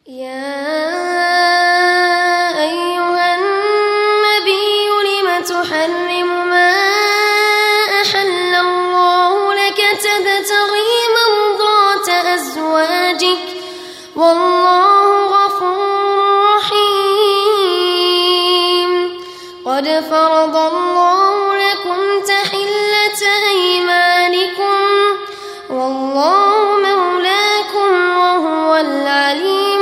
يا أيها النبي لم تحرم ما أحل الله لك تبتغي مرضات أزواجك والله غفور رحيم قد فرض الله لكم تحلة أيمانكم والله مولاكم وهو العليم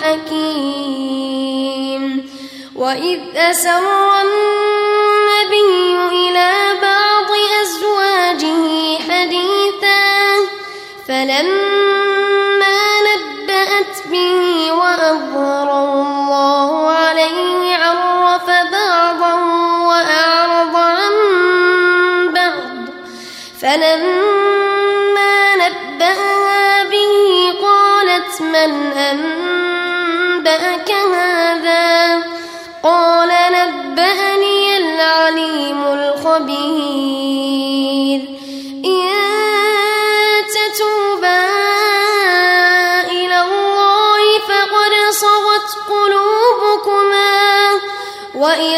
الحكيم وإذ أسر النبي إلى بعض أزواجه حديثا فلما نبأت به وأظهره الله عليه عرف بعضا وأعرض عن بعض فلما نبأها به قالت من أنبأك هذا قال نبأني العليم الخبير إن تتوبا إلى الله فقد صغت قلوبكما وإن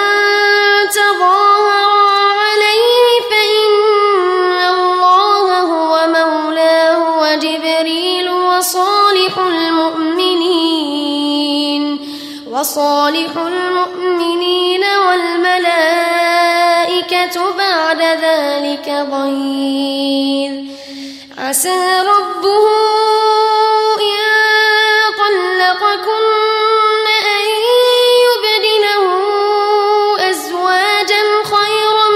تظاهرا عليه فإن الله هو مولاه وجبريل وصالح المؤمنين والملائكة بعد ذلك ظهير عسى ربه إن طلقكن أن يبدله أزواجا خيرا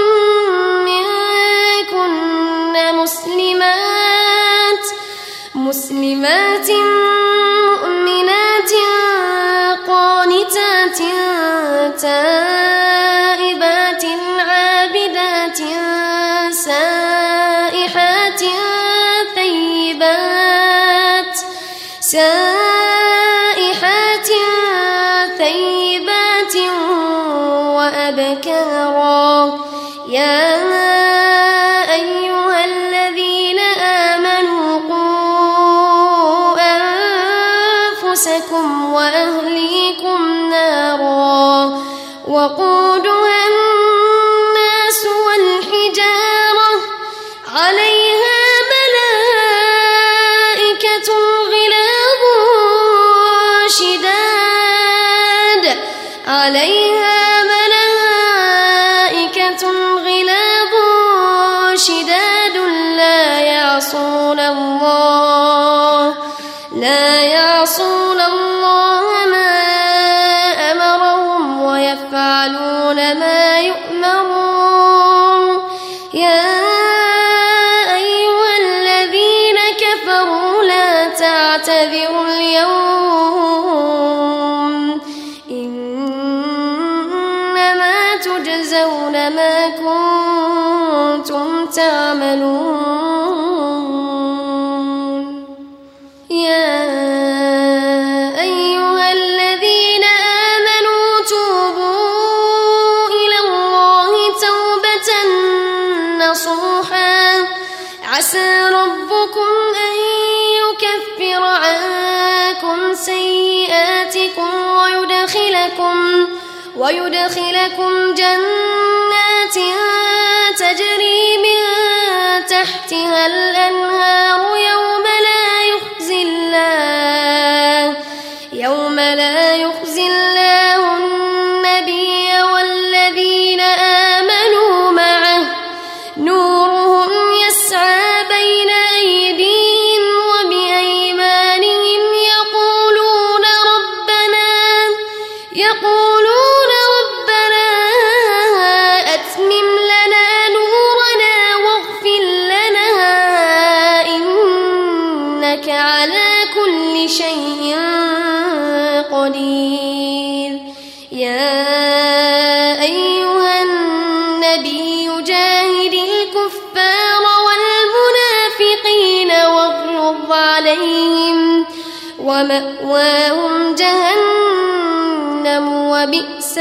منكن مسلمات مؤمنات قانتات تائبات عابدات سائحات ثيبات وأبكارا يا أيها الذين آمنوا قوا أنفسكم وأهليكم نارا وقودها الناس والحجارة عليها ملائكة غلاظ شداد لا يعصون الله ما أمرهم ويفعلون ما يؤمرون يا أيها الذين كفروا لا تعتذروا اليوم إنما تجزون ما كنتم تعملون يا أيها الذين آمنوا توبوا إلى الله توبة نصوحا عسى ربكم أن يكفر عنكم سيئاتكم ويدخلكم جنات تجري من تحتها الأنهار يوم لا يخزي الله النبي والذين آمنوا معه نورهم يسعى بين أيديهم وبأيمانهم يقولون ربنا أتمم لنا نورنا واغفر لنا إنك على كل شيء قدير يا أيها النبي جاهد الكفار والمنافقين واغلظ عليهم ومأواهم جهنم وبئس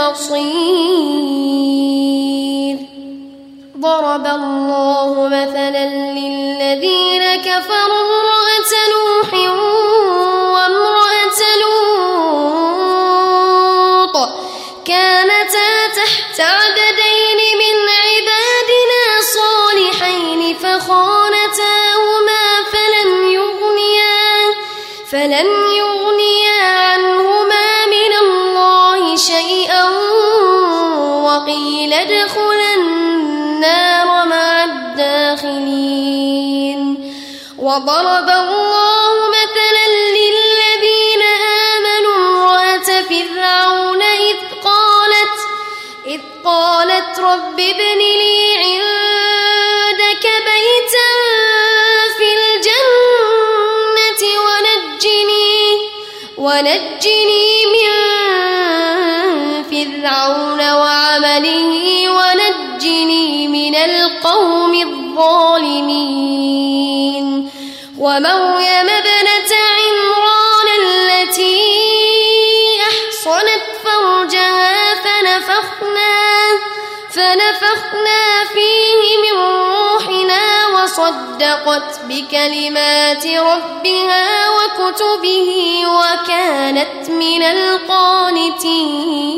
المصير ضرب الله مثلا للذين كفروا امرأة نوح وامرأة فلن يغنيا عنهما من الله شيئا وقيل ادخلا النار مع الداخلين. وضرب الله مثلا للذين آمنوا امرأة فرعون إذ قالت رب ابن لي عندك بيتا في الجنة ونجني من فرعون وعمله ونجني من القوم الظالمين. ومريم ابنة عمران التي أحصنت فرجها فنفخنا فيه من روحنا وصدقت بكلمات ربها وكتبه وكانت من القانتين.